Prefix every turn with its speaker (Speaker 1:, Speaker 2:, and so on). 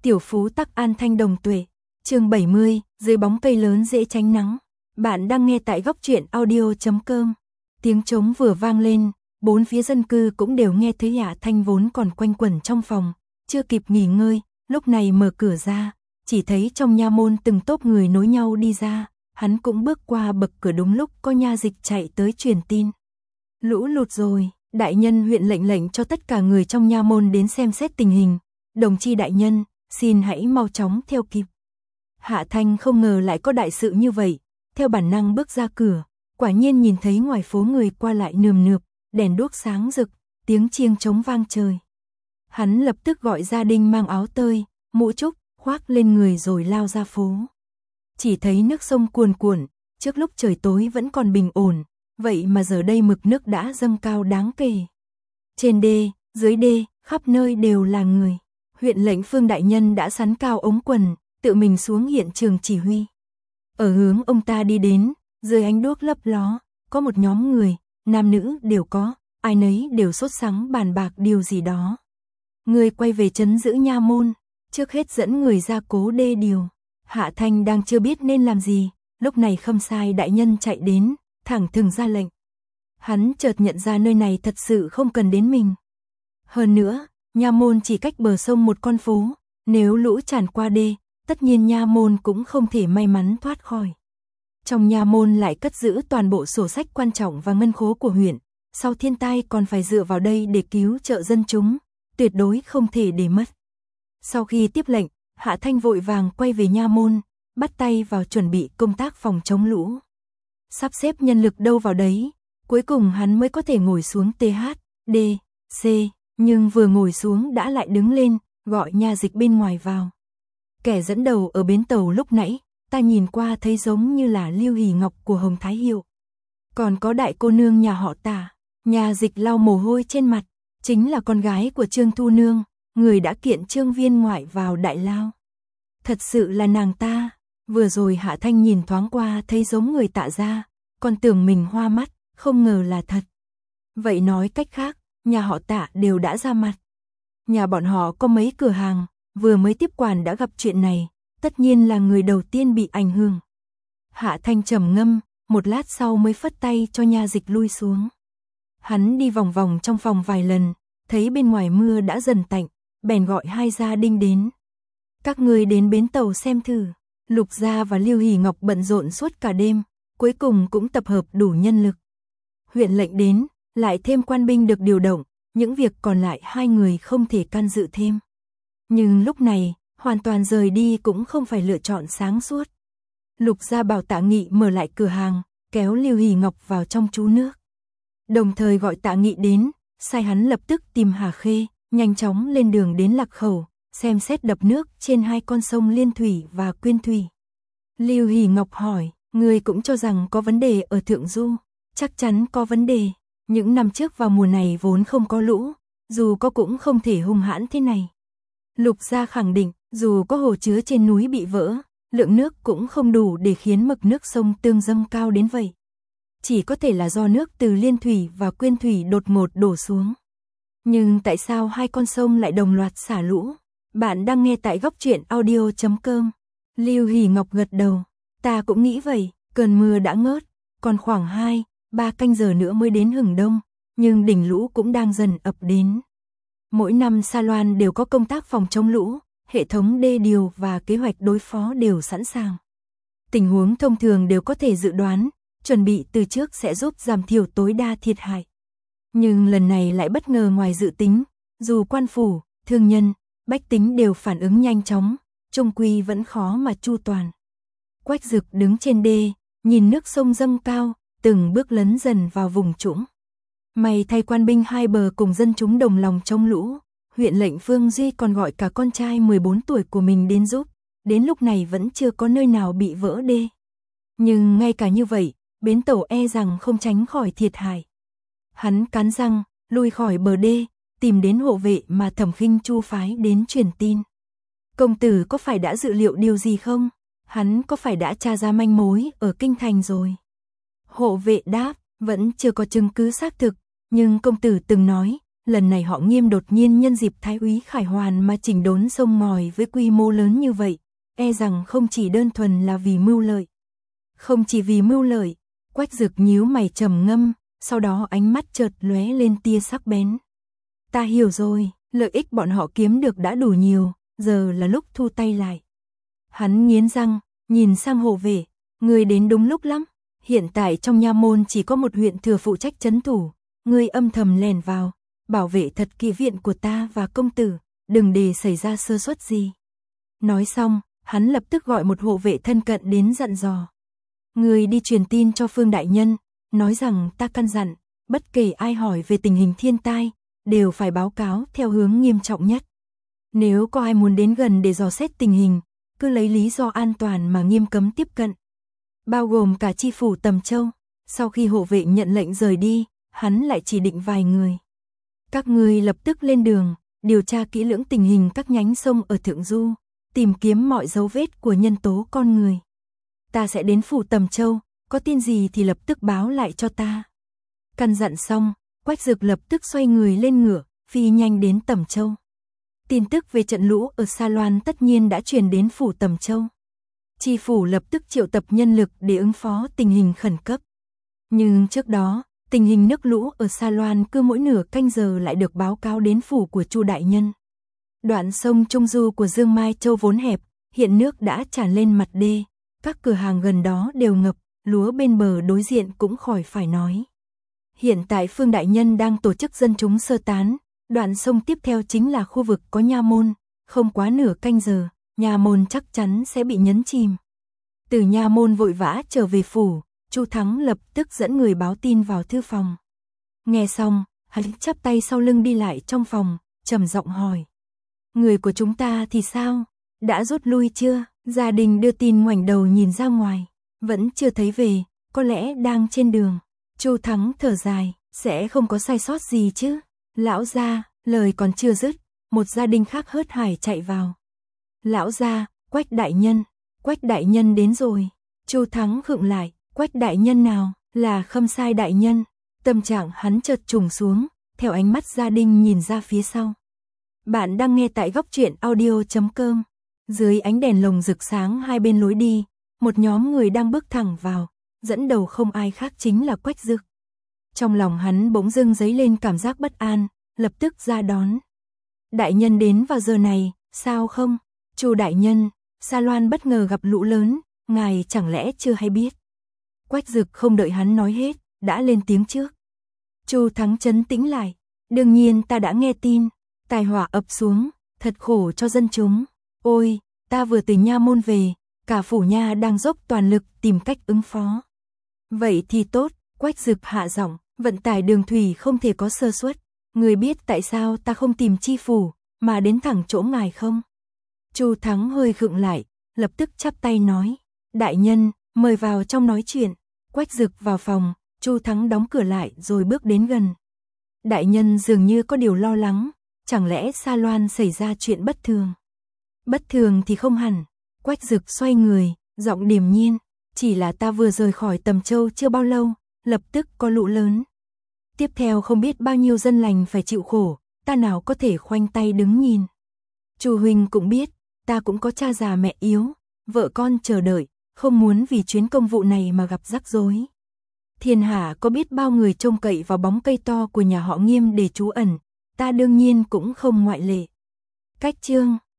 Speaker 1: Tiểu phú tắc an thanh đồng tuệ. Chương 70, dưới bóng cây lớn dễ tránh nắng. Bạn đang nghe tại góc truyện audio.com. Tiếng trống vừa vang lên, bốn phía dân cư cũng đều nghe thấy. Hạ Thanh vốn còn quanh quẩn trong phòng, chưa kịp nghỉ ngơi, lúc này mở cửa ra, chỉ thấy trong nha môn từng tốp người nối nhau đi ra, hắn cũng bước qua bậc cửa đúng lúc có nha dịch chạy tới truyền tin. Lũ lụt rồi, đại nhân huyện lệnh cho tất cả người trong nha môn đến xem xét tình hình. Đồng chi đại nhân, xin hãy mau chóng theo kịp. Hạ Thanh không ngờ lại có đại sự như vậy, theo bản năng bước ra cửa, quả nhiên nhìn thấy ngoài phố người qua lại nườm nượp, đèn đuốc sáng rực, tiếng chiêng trống vang trời. Hắn lập tức gọi gia đình mang áo tơi, mũ trúc, khoác lên người rồi lao ra phố. Chỉ thấy nước sông cuồn cuộn, trước lúc trời tối vẫn còn bình ổn, vậy mà giờ đây mực nước đã dâng cao đáng kể. Trên đê, dưới đê, khắp nơi đều là người. Huyện lệnh Phương đại nhân đã sắn cao ống quần, tự mình xuống hiện trường chỉ huy. Ở hướng ông ta đi đến, dưới ánh đuốc lấp ló, có một nhóm người, nam nữ đều có, ai nấy đều sốt sắng bàn bạc điều gì đó. Người quay về trấn giữ nha môn, trước hết dẫn người ra cố đê điều. Hạ Thanh đang chưa biết nên làm gì, lúc này Khâm Sai đại nhân chạy đến, thẳng thừng ra lệnh. Hắn chợt nhận ra nơi này thật sự không cần đến mình. Hơn nữa, nha môn chỉ cách bờ sông một con phố, nếu lũ tràn qua đê, tất nhiên nha môn cũng không thể may mắn thoát khỏi. Trong nha môn lại cất giữ toàn bộ sổ sách quan trọng và ngân khố của huyện, sau thiên tai còn phải dựa vào đây để cứu trợ dân chúng, tuyệt đối không thể để mất. Sau khi tiếp lệnh, Hạ Thanh vội vàng quay về nha môn, bắt tay vào chuẩn bị công tác phòng chống lũ. Sắp xếp nhân lực đâu vào đấy, cuối cùng hắn mới có thể ngồi xuống TH, D, C, nhưng vừa ngồi xuống đã lại đứng lên, gọi nha dịch bên ngoài vào. Kẻ dẫn đầu ở bến tàu lúc nãy, ta nhìn qua thấy giống như là Lưu Hỷ Ngọc của Hồng Thái Hiệu. Còn có đại cô nương nhà họ Tả, nha dịch lau mồ hôi trên mặt, chính là con gái của Trương Thu Nương, người đã kiện Trương Viên ngoại vào đại lao. Thật sự là nàng ta, vừa rồi Hạ Thanh nhìn thoáng qua thấy giống người Tạ gia, còn tưởng mình hoa mắt, không ngờ là thật. Vậy nói cách khác, nhà họ Tạ đều đã ra mặt. Nhà bọn họ có mấy cửa hàng, vừa mới tiếp quản đã gặp chuyện này, tất nhiên là người đầu tiên bị ảnh hưởng. Hạ Thanh trầm ngâm, một lát sau mới phất tay cho nha dịch lui xuống. Hắn đi vòng vòng trong phòng vài lần, thấy bên ngoài mưa đã dần tạnh, bèn gọi hai gia đình đến. Các người đến bến tàu xem thử. Lục Gia và Lưu Hỷ Ngọc bận rộn suốt cả đêm, cuối cùng cũng tập hợp đủ nhân lực. Huyện lệnh đến, lại thêm quan binh được điều động, những việc còn lại hai người không thể can dự thêm. Nhưng lúc này, hoàn toàn rời đi cũng không phải lựa chọn sáng suốt. Lục Gia bảo Tạ Nghị mở lại cửa hàng, kéo Lưu Hỷ Ngọc vào trong trú nước. Đồng thời gọi Tạ Nghị đến, sai hắn lập tức tìm Hà Khê, nhanh chóng lên đường đến Lạc Khẩu, xem xét đập nước trên hai con sông Liên Thủy và Quyên Thủy. Lưu Hỷ Ngọc hỏi, người cũng cho rằng có vấn đề ở Thượng Du, chắc chắn có vấn đề. Những năm trước vào mùa này vốn không có lũ, dù có cũng không thể hung hãn thế này. Lục Gia khẳng định, dù có hồ chứa trên núi bị vỡ, lượng nước cũng không đủ để khiến mực nước sông Tương dâng cao đến vậy. Chỉ có thể là do nước từ Liên Thủy và Quyên Thủy đột ngột đổ xuống. Nhưng tại sao hai con sông lại đồng loạt xả lũ? Bạn đang nghe tại góc truyện audio.com. Lưu Hỷ Ngọc gật đầu, ta cũng nghĩ vậy, cơn mưa đã ngớt, còn khoảng 2-3 canh giờ nữa mới đến hừng đông, nhưng đỉnh lũ cũng đang dần ập đến. Mỗi năm Sa Loan đều có công tác phòng chống lũ, hệ thống đê điều và kế hoạch đối phó đều sẵn sàng. Tình huống thông thường đều có thể dự đoán, chuẩn bị từ trước sẽ giúp giảm thiểu tối đa thiệt hại. Nhưng lần này lại bất ngờ ngoài dự tính, dù quan phủ, thương nhân, bách tính đều phản ứng nhanh chóng, chung quy vẫn khó mà chu toàn. Quách Dực đứng trên đê, nhìn nước sông dâng cao, từng bước lấn dần vào vùng trũng. May thay quan binh hai bờ cùng dân chúng đồng lòng chống lũ, huyện lệnh Phương Duy còn gọi cả con trai 14 tuổi của mình đến giúp, đến lúc này vẫn chưa có nơi nào bị vỡ đê. Nhưng ngay cả như vậy, bến tàu e rằng không tránh khỏi thiệt hại. Hắn cắn răng, lui khỏi bờ đê, tìm đến hộ vệ mà Thẩm Khinh Chu phái đến truyền tin. Công tử có phải đã dự liệu điều gì không? Hắn có phải đã tra ra manh mối ở kinh thành rồi? Hộ vệ đáp, vẫn chưa có chứng cứ xác thực, nhưng công tử từng nói lần này họ Nghiêm đột nhiên nhân dịp Thái úy Khải Hoàn mà chỉnh đốn sông ngòi với quy mô lớn như vậy, e rằng không chỉ đơn thuần là vì mưu lợi. Không chỉ vì mưu lợi, Quách Dực nhíu mày trầm ngâm, sau đó ánh mắt chợt lóe lên tia sắc bén. Ta hiểu rồi, lợi ích bọn họ kiếm được đã đủ nhiều, giờ là lúc thu tay lại. Hắn nghiến răng, nhìn sang hộ vệ, người đến đúng lúc lắm, hiện tại trong nha môn chỉ có một huyện thừa phụ trách trấn thủ, người âm thầm lèn vào, bảo vệ thật kỹ viện của ta và công tử, đừng để xảy ra sơ suất gì. Nói xong, hắn lập tức gọi một hộ vệ thân cận đến dặn dò. Người đi truyền tin cho Phương đại nhân, nói rằng ta căn dặn, bất kể ai hỏi về tình hình thiên tai, đều phải báo cáo theo hướng nghiêm trọng nhất. Nếu có ai muốn đến gần để dò xét tình hình, cứ lấy lý do an toàn mà nghiêm cấm tiếp cận. Bao gồm cả chi phủ Tầm Châu. Sau khi hộ vệ nhận lệnh rời đi, hắn lại chỉ định vài người. Các ngươi lập tức lên đường, điều tra kỹ lưỡng tình hình các nhánh sông ở Thượng Du, tìm kiếm mọi dấu vết của nhân tố con người. Ta sẽ đến phủ Tầm Châu, có tin gì thì lập tức báo lại cho ta. Căn dặn xong, Quách Dực lập tức xoay người lên ngựa, phi nhanh đến Tầm Châu. Tin tức về trận lũ ở Sa Loan tất nhiên đã truyền đến phủ Tầm Châu. Chi phủ lập tức triệu tập nhân lực để ứng phó tình hình khẩn cấp. Nhưng trước đó, tình hình nước lũ ở Sa Loan cứ mỗi nửa canh giờ lại được báo cáo đến phủ của Chu đại nhân. Đoạn sông Trung Du của Dương Mai Châu vốn hẹp, hiện nước đã tràn lên mặt đê, các cửa hàng gần đó đều ngập, lúa bên bờ đối diện cũng khỏi phải nói. Hiện tại Phương đại nhân đang tổ chức dân chúng sơ tán, đoạn sông tiếp theo chính là khu vực có nha môn, không quá nửa canh giờ, nha môn chắc chắn sẽ bị nhấn chìm. Từ nha môn vội vã trở về phủ, Chu Thắng lập tức dẫn người báo tin vào thư phòng. Nghe xong, hắn chắp tay sau lưng đi lại trong phòng, trầm giọng hỏi. Người của chúng ta thì sao? Đã rút lui chưa? Gia đình đưa tin ngoảnh đầu nhìn ra ngoài, vẫn chưa thấy về, có lẽ đang trên đường. Chu Thắng thở dài, sẽ không có sai sót gì chứ? Lão gia, lời còn chưa dứt, một gia đình khác hớt hải chạy vào. Lão gia, Quách đại nhân đến rồi. Chu Thắng khựng lại, Quách đại nhân nào? Là Khâm Sai đại nhân. Tâm trạng hắn chợt trùng xuống, theo ánh mắt gia đình nhìn ra phía sau. Bạn đang nghe tại góc truyện audio.com. Dưới ánh đèn lồng rực sáng hai bên lối đi, một nhóm người đang bước thẳng vào, dẫn đầu không ai khác chính là Quách Dực. Trong lòng hắn bỗng dưng dấy lên cảm giác bất an, lập tức ra đón. Đại nhân đến vào giờ này, sao không? Chu đại nhân, Sa Loan bất ngờ gặp lũ lớn, ngài chẳng lẽ chưa hay biết? Quách Dực không đợi hắn nói hết, đã lên tiếng trước. Chu Thắng trấn tĩnh lại, đương nhiên ta đã nghe tin, tai họa ập xuống, thật khổ cho dân chúng. Ôi, ta vừa từ nha môn về, cả phủ nha đang dốc toàn lực tìm cách ứng phó. Vậy thì tốt, Quách Dực hạ giọng, vận tải đường thủy không thể có sơ suất. Người biết tại sao ta không tìm chi phủ, mà đến thẳng chỗ ngài không? Chu Thắng hơi khựng lại, lập tức chắp tay nói, đại nhân, mời vào trong nói chuyện. Quách Dực vào phòng, Chu Thắng đóng cửa lại rồi bước đến gần. Đại nhân dường như có điều lo lắng, chẳng lẽ Sa Loan xảy ra chuyện bất thường? Bất thường thì không hẳn. Quách Dực xoay người, giọng điềm nhiên, chỉ là ta vừa rời khỏi Tầm Châu chưa bao lâu, lập tức có lũ lớn. Tiếp theo không biết bao nhiêu dân lành phải chịu khổ, ta nào có thể khoanh tay đứng nhìn. Chu huynh cũng biết, ta cũng có cha già mẹ yếu, vợ con chờ đợi, không muốn vì chuyến công vụ này mà gặp rắc rối. Thiên hạ có biết bao người trông cậy vào bóng cây to của nhà họ Nghiêm để trú ẩn, ta đương nhiên cũng không ngoại lệ. Cách chương